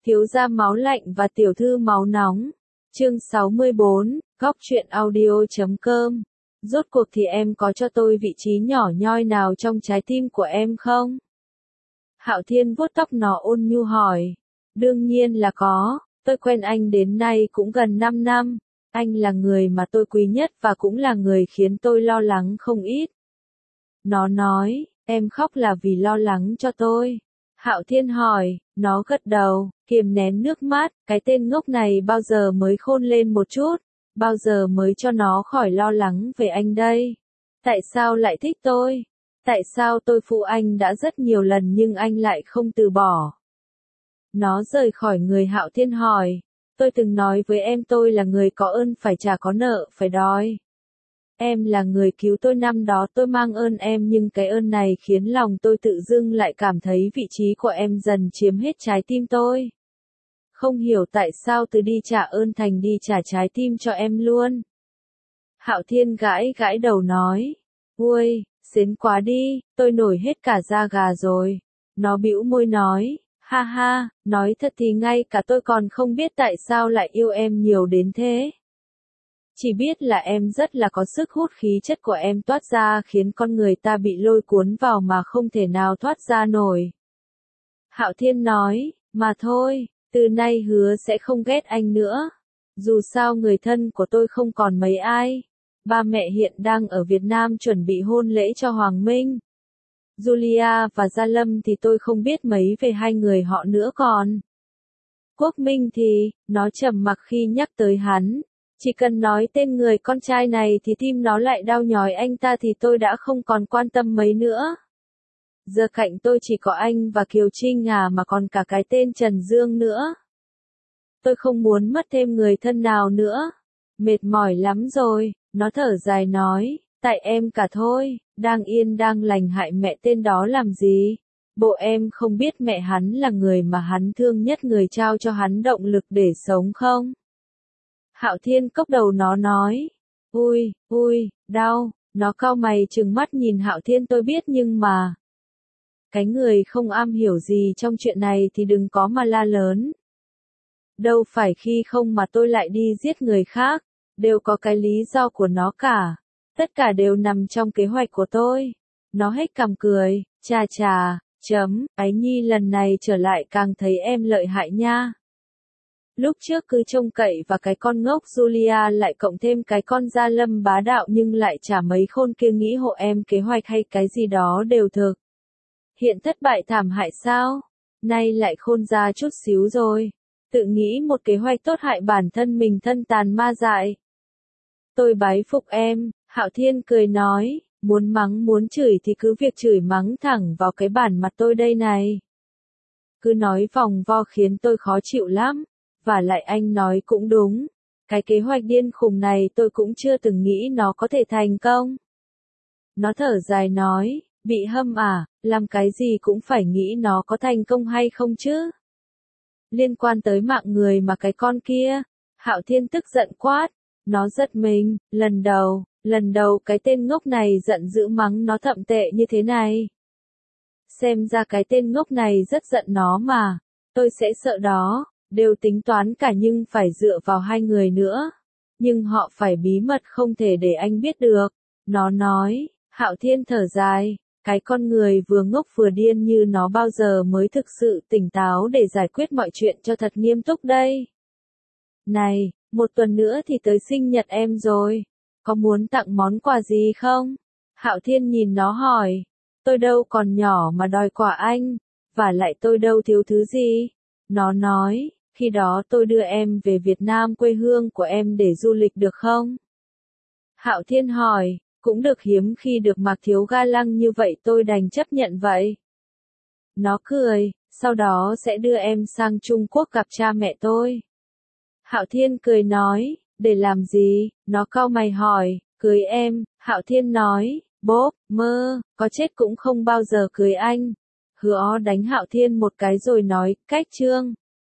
Thiếu gia máu lạnh và tiểu thư máu nóng. Chương 64, Góc truyện audio.com. Rốt cuộc thì em có cho tôi vị trí nhỏ nhoi nào trong trái tim của em không? Hạo Thiên vuốt tóc nó ôn nhu hỏi. Đương nhiên là có, tôi quen anh đến nay cũng gần 5 năm. Anh là người mà tôi quý nhất và cũng là người khiến tôi lo lắng không ít. Nó nói, em khóc là vì lo lắng cho tôi. Hạo Thiên hỏi, nó gật đầu, kiềm nén nước mắt, cái tên ngốc này bao giờ mới khôn lên một chút, bao giờ mới cho nó khỏi lo lắng về anh đây. Tại sao lại thích tôi? Tại sao tôi phụ anh đã rất nhiều lần nhưng anh lại không từ bỏ? Nó rời khỏi người Hạo Thiên hỏi, tôi từng nói với em tôi là người có ơn phải trả có nợ phải đòi. Em là người cứu tôi năm đó tôi mang ơn em nhưng cái ơn này khiến lòng tôi tự dưng lại cảm thấy vị trí của em dần chiếm hết trái tim tôi. Không hiểu tại sao từ đi trả ơn thành đi trả trái tim cho em luôn. Hạo Thiên gãi gãi đầu nói, ui, xến quá đi, tôi nổi hết cả da gà rồi. Nó bĩu môi nói, ha ha, nói thật thì ngay cả tôi còn không biết tại sao lại yêu em nhiều đến thế. Chỉ biết là em rất là có sức hút, khí chất của em toát ra khiến con người ta bị lôi cuốn vào mà không thể nào thoát ra nổi. Hạo Thiên nói, mà thôi, từ nay hứa sẽ không ghét anh nữa. Dù sao người thân của tôi không còn mấy ai. Ba mẹ hiện đang ở Việt Nam chuẩn bị hôn lễ cho Hoàng Minh. Julia và Gia Lâm thì tôi không biết mấy về hai người họ nữa còn. Quốc Minh thì, nó trầm mặc khi nhắc tới hắn. Chỉ cần nói tên người con trai này thì tim nó lại đau nhói, anh ta thì tôi đã không còn quan tâm mấy nữa. Giờ cạnh tôi chỉ có anh và Kiều Trinh mà còn cả cái tên Trần Dương nữa. Tôi không muốn mất thêm người thân nào nữa. Mệt mỏi lắm rồi, nó thở dài nói, tại em cả thôi, đang yên đang lành hại mẹ tên đó làm gì. Bộ em không biết mẹ hắn là người mà hắn thương nhất, người trao cho hắn động lực để sống không? Hạo Thiên cốc đầu nó nói, ui, đau, nó cau mày trừng mắt nhìn Hạo Thiên, tôi biết nhưng mà. Cái người không am hiểu gì trong chuyện này thì đừng có mà la lớn. Đâu phải khi không mà tôi lại đi giết người khác, đều có cái lý do của nó cả. Tất cả đều nằm trong kế hoạch của tôi. Nó hết cằm cười, chà, Ái Nhi lần này trở lại càng thấy em lợi hại nha. Lúc trước cứ trông cậy và cái con ngốc Julia lại cộng thêm cái con Gia Lâm bá đạo nhưng lại chả mấy khôn kia nghĩ hộ em kế hoạch hay cái gì đó đều thực. Hiện thất bại thảm hại sao? Nay lại khôn ra chút xíu rồi. Tự nghĩ một kế hoạch tốt hại bản thân mình, thân tàn ma dại. Tôi bái phục em, Hạo Thiên cười nói, muốn mắng muốn chửi thì cứ việc chửi mắng thẳng vào cái bản mặt tôi đây này. Cứ nói vòng vo khiến tôi khó chịu lắm. Và lại anh nói cũng đúng, cái kế hoạch điên khùng này tôi cũng chưa từng nghĩ nó có thể thành công. Nó thở dài nói, bị hâm làm cái gì cũng phải nghĩ nó có thành công hay không chứ. Liên quan tới mạng người mà cái con kia, Hạo Thiên tức giận quát, nó giật mình, lần đầu cái tên ngốc này giận dữ mắng nó thậm tệ như thế này. Xem ra cái tên ngốc này rất giận nó mà, tôi sẽ sợ đó. Đều tính toán cả nhưng phải dựa vào hai người nữa. Nhưng họ phải bí mật không thể để anh biết được. Nó nói, Hạo Thiên thở dài, cái con người vừa ngốc vừa điên như nó bao giờ mới thực sự tỉnh táo để giải quyết mọi chuyện cho thật nghiêm túc đây. Này, một tuần nữa thì tới sinh nhật em rồi. Có muốn tặng món quà gì không? Hạo Thiên nhìn nó hỏi, tôi đâu còn nhỏ mà đòi quà anh. Và lại tôi đâu thiếu thứ gì. Nó nói, khi đó tôi đưa em về Việt Nam quê hương của em để du lịch được không? Hạo Thiên hỏi, cũng được, hiếm khi được mặc thiếu ga lăng như vậy tôi đành chấp nhận vậy. Nó cười, sau đó sẽ đưa em sang Trung Quốc gặp cha mẹ tôi. Hạo Thiên cười nói, để làm gì? Nó cau mày hỏi, cưới em. Hạo Thiên nói, bốp, mơ, có chết cũng không bao giờ cưới anh. Hứa đánh Hạo Thiên một cái rồi nói, cách chương.